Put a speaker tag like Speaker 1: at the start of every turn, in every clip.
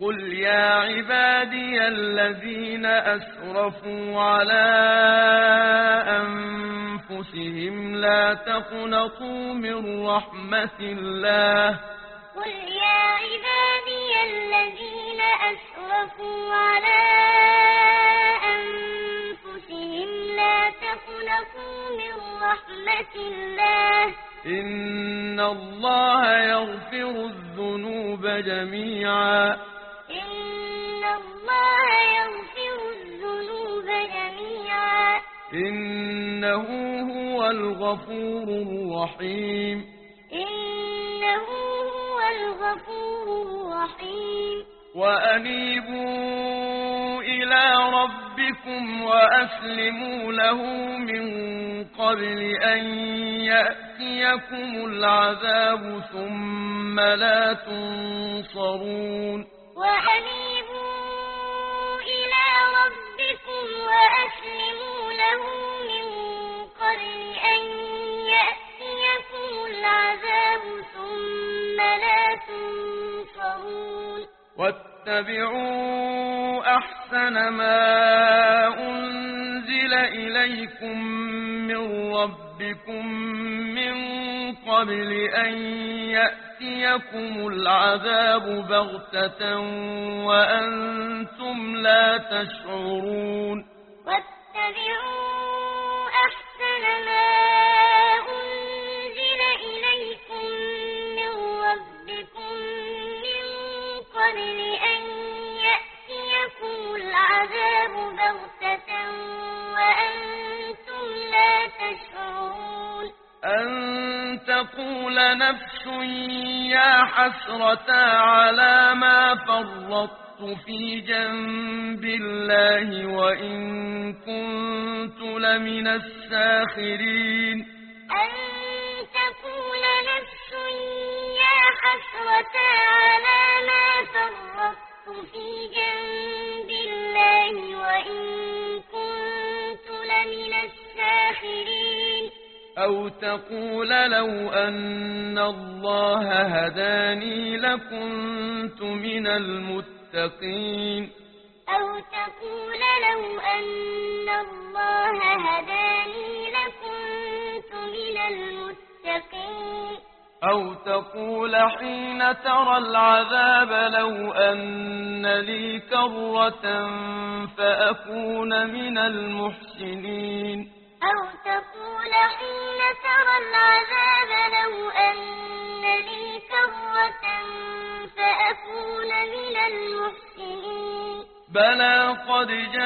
Speaker 1: قل يا عبادي الذين أسرفوا على أنفسهم لا تقنطوا من رحمة الله
Speaker 2: قل يا عبادي الذين أسرفوا على أنفسهم لا تقنطوا من رحمة الله
Speaker 1: إن الله يغفر الذنوب جميعا
Speaker 2: إن الله يغفر الذنوب جميعا
Speaker 1: إنه هو الغفور الرحيم
Speaker 2: إنه هو الغفور الرحيم
Speaker 1: وأنيبوا إلى ربكم وأسلموا له من قبل أن يأتيكم العذاب ثم لا تنصرون
Speaker 2: وأنيبوا إلى ربكم وأسلموا له من قبل أن يأتيكم العذاب ثم لا تنصرون
Speaker 1: واتبعوا أحسن ما أنزل إليكم من ربكم من قبل أن يأتيكم العذاب بغتة وأنتم لا تشعرون
Speaker 2: واتبعوا أحسن ما أنزل إليكم من ربكم من قبل أن يأتيكم العذاب بغتة وأنتم لا تشعرون
Speaker 1: أن تقول نفس يا حسرة على ما فرطت في جنب الله وإن كنت لمن الساخرين
Speaker 2: أن تقول نفس يا حسرة على ما فرطت في جنب الله وإن كنت لمن الساخرين
Speaker 1: أو تقول لو أن الله هداني لكنت من المتقين
Speaker 2: أو تقول لو أن الله هداني لكنت من المتقين
Speaker 1: أو تقول حين ترى العذاب لو أن لي كرة فأكون من المحسنين
Speaker 2: أو تقول حين ترى العذاب لو أن لي كرة فأكون من المحسنين
Speaker 1: بلى قد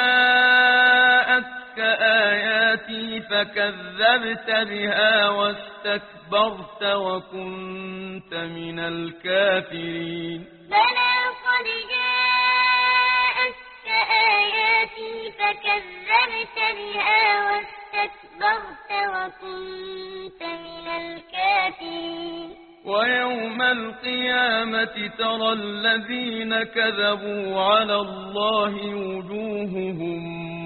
Speaker 1: جاءتك آياتي فكذبت بها واستكبرت وكنت من الكافرين
Speaker 2: بلى قد جاءتك آياتي فكذبت بها واستكبرت وكنت من الكافرين
Speaker 1: ويوم القيامة ترى الذين كذبوا على الله وجوههم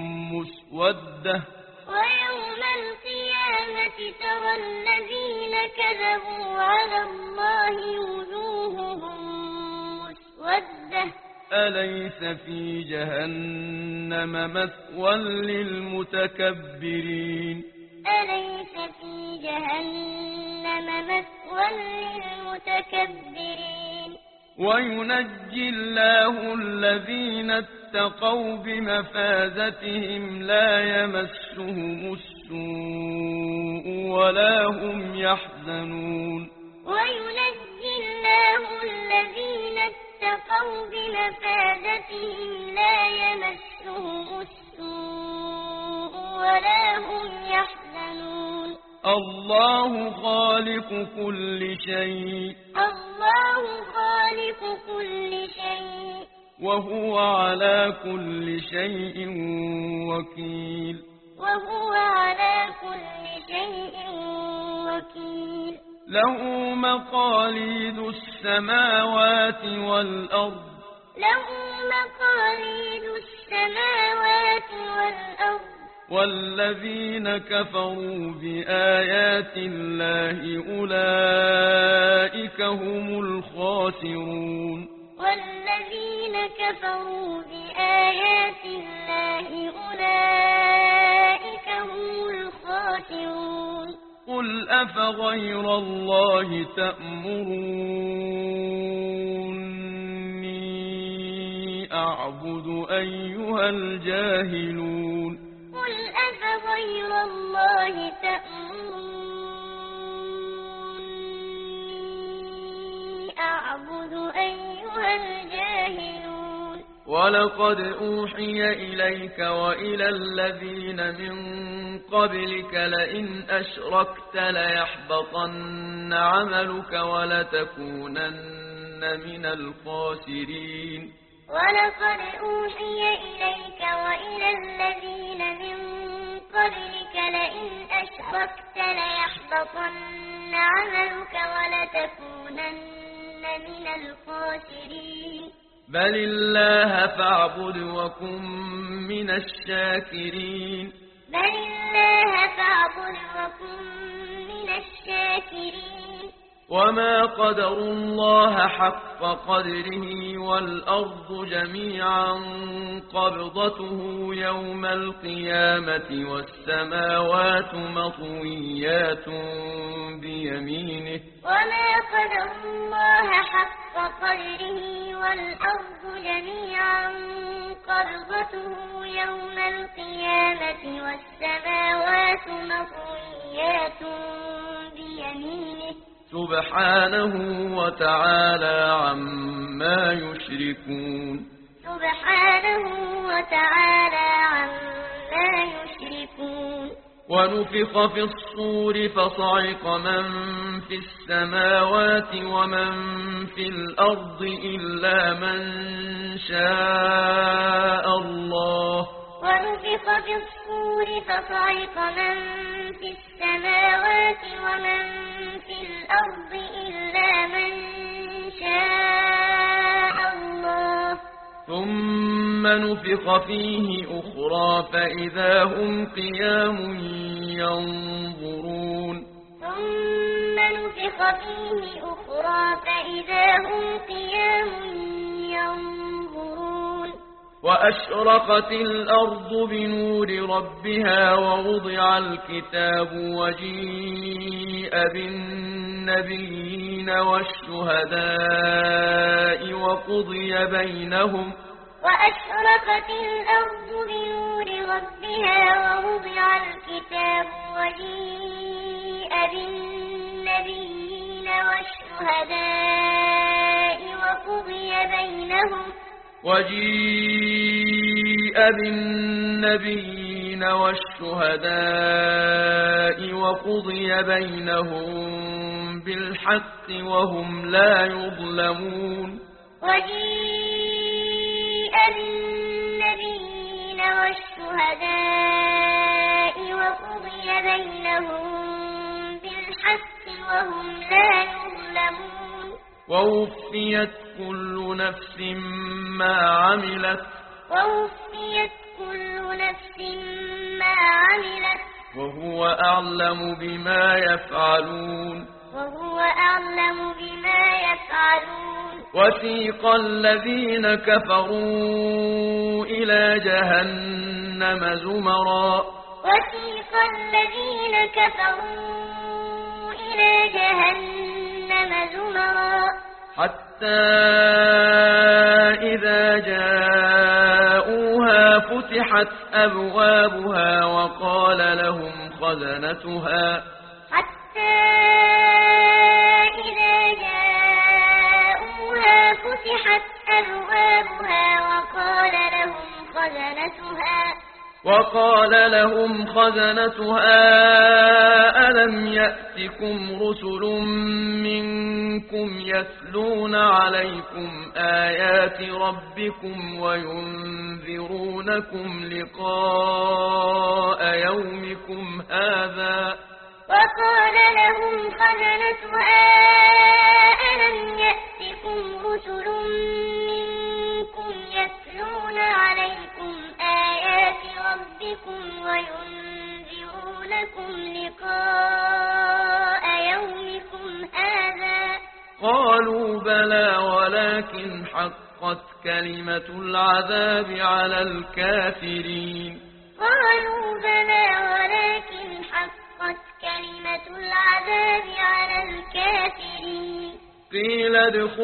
Speaker 1: مسودة
Speaker 2: ويوم القيامة ترى الذين كذبوا على الله وجوههم مسودة
Speaker 1: أليس في جهنم مثوى للمتكبرين
Speaker 2: أليس في جهنم مثوى للمتكبرين
Speaker 1: وينجي الله الذين اتقوا بمفازتهم لا يمسهم السوء ولا هم يحزنون
Speaker 2: وينجي الله الذين اتقوا بمفازتهم لا يمسهم السوء ولا هم يحزنون
Speaker 1: الله خالق كل شيء
Speaker 2: الله خالق كل شيء
Speaker 1: وهو على كل شيء وكيل
Speaker 2: وهو على كل شيء وكيل
Speaker 1: له مقاليد السماوات والأرض
Speaker 2: له مقاليد السماوات والأرض
Speaker 1: والذين كفروا بآيات الله أولئك هم الخاسرون
Speaker 2: والذين كفروا بآيات الله أولئك هم الخاسرون
Speaker 1: قل أفغير الله تأمروني أعبد أيها الجاهلون
Speaker 2: قل أفغير الله تأمروني أعبد أيها الجاهلون
Speaker 1: ولقد أوحي إليك وإلى الذين من قبلك لئن أشركت ليحبطن عملك ولتكونن من الخاسرين
Speaker 2: ولقد أوحي إليك وإلى الذين من قبلك لئن أشركت ليحبطن عملك ولتكونن من الخاسرين
Speaker 1: بل الله فاعبد وكن من الشاكرين
Speaker 2: بل الله فاعبد وكن من الشاكرين
Speaker 1: وما قدروا الله حق قدره والأرض جميعا قبضته يوم القيامة والسماوات مطويات بيمينه
Speaker 2: وما قدروا الله حق قدره والأرض جميعا قبضته يوم القيامة والسماوات مطويات بيمينه
Speaker 1: سبحانه وتعالى عما يشركون
Speaker 2: سبحانه وتعالى عما يشركون
Speaker 1: ونفخ في الصور فصعق من في السماوات ومن في الأرض إلا من شاء الله
Speaker 2: ونفخ في الصور فصعق من في السماوات ومن في الأرض إلا من شاء الله
Speaker 1: ثم نفخ فيه أخرى فإذا هم قيام ينظرون
Speaker 2: ثم نفخ فيه أخرى فإذا هم قيام ينظرون
Speaker 1: وأشرقت الأرض بنور ربها ووضع الكتاب وجيء بالنبيين والشهداء وقضي بينهم
Speaker 2: وأشرقت الأرض بنور ربها ووضع الكتاب وجيء بالنبيين والشهداء وقضي بينهم
Speaker 1: بالحق وهم لا يظلمون
Speaker 2: وجيء بالنبيين والشهداء وقضي بينهم بالحق وهم لا يظلمون
Speaker 1: ووفيت كل نفس ما عملت وهو أعلم بما يفعلون وسيق الذين كفروا إلى جهنم زمرا حتى إذا جاءوها فتحت أبوابها وقال لهم خزنتها ألم يأتكم رسل منكم يتلون عليكم آيات ربكم وينذرونكم لقاء يومكم هذا
Speaker 2: وقال لهم خزنتها ألم يأتكم رسل منكم يتلون عليكم آيات ربكم وينذرونكم لقاء يومكم هذا
Speaker 1: قالوا بلى ولكن حقت كلمة العذاب على الكافرين
Speaker 2: قالوا بلى ولكن حقت كلمة العذاب على الكافرين
Speaker 1: قيل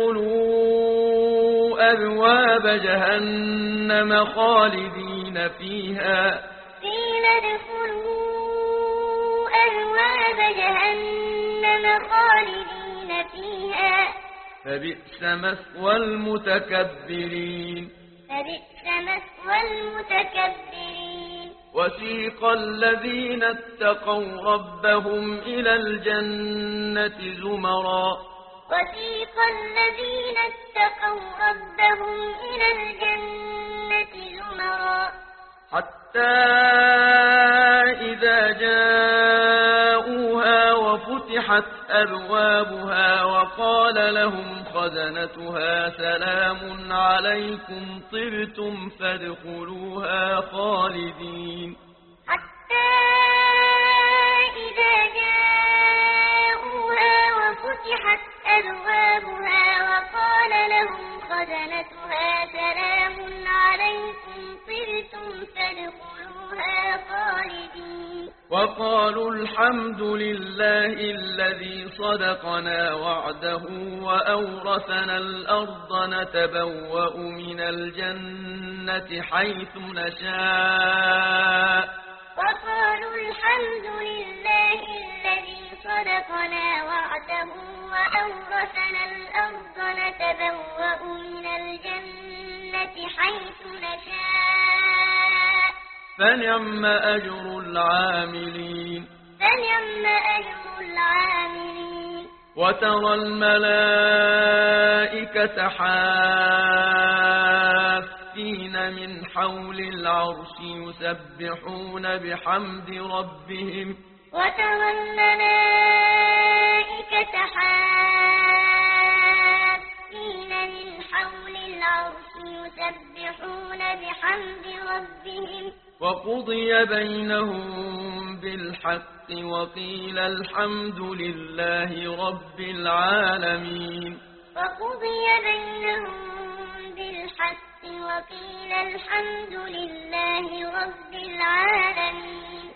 Speaker 1: ادخلوا أبواب جهنم خالدين فيها
Speaker 2: قيل ادخلوا أبواب جهنم خالدين فيها
Speaker 1: فبئس مثوى المتكبرين
Speaker 2: فبئس مثوى المتكبرين
Speaker 1: وسيق الذين اتقوا ربهم إلى الجنة زمرا
Speaker 2: وسيق الذين اتقوا ربهم إلى الجنة زمرا
Speaker 1: حتى إذا جاءوها وفتحت أبوابها وقال لهم خزنتها سلام عليكم طبتم فادخلوها خالدين
Speaker 2: حتى إذا جاءوها وفتحت أبوابها وقال لهم خزنتها سلام عليكم طبتم فادخلوها خالدين
Speaker 1: وقالوا الحمد لله الذي صدقنا وعده وأورثنا الأرض نتبوأ من الجنة حيث نشاء
Speaker 2: وقالوا الحمد لله الذي صدقنا وعده وأورثنا الأرض نتبوأ من الجنة حيث نشاء
Speaker 1: فنعم أجر العاملين
Speaker 2: فنعم أجر العاملين
Speaker 1: وترى الملائكة حافين من حول العرش يسبحون بحمد ربهم
Speaker 2: وترى الملائكة حافين من حول العرش يسبحون بحمد ربهم
Speaker 1: وقضي بينهم بالحق وقيل الحمد لله رب العالمين
Speaker 2: وقضي بينهم بالحق وقيل الحمد لله رب العالمين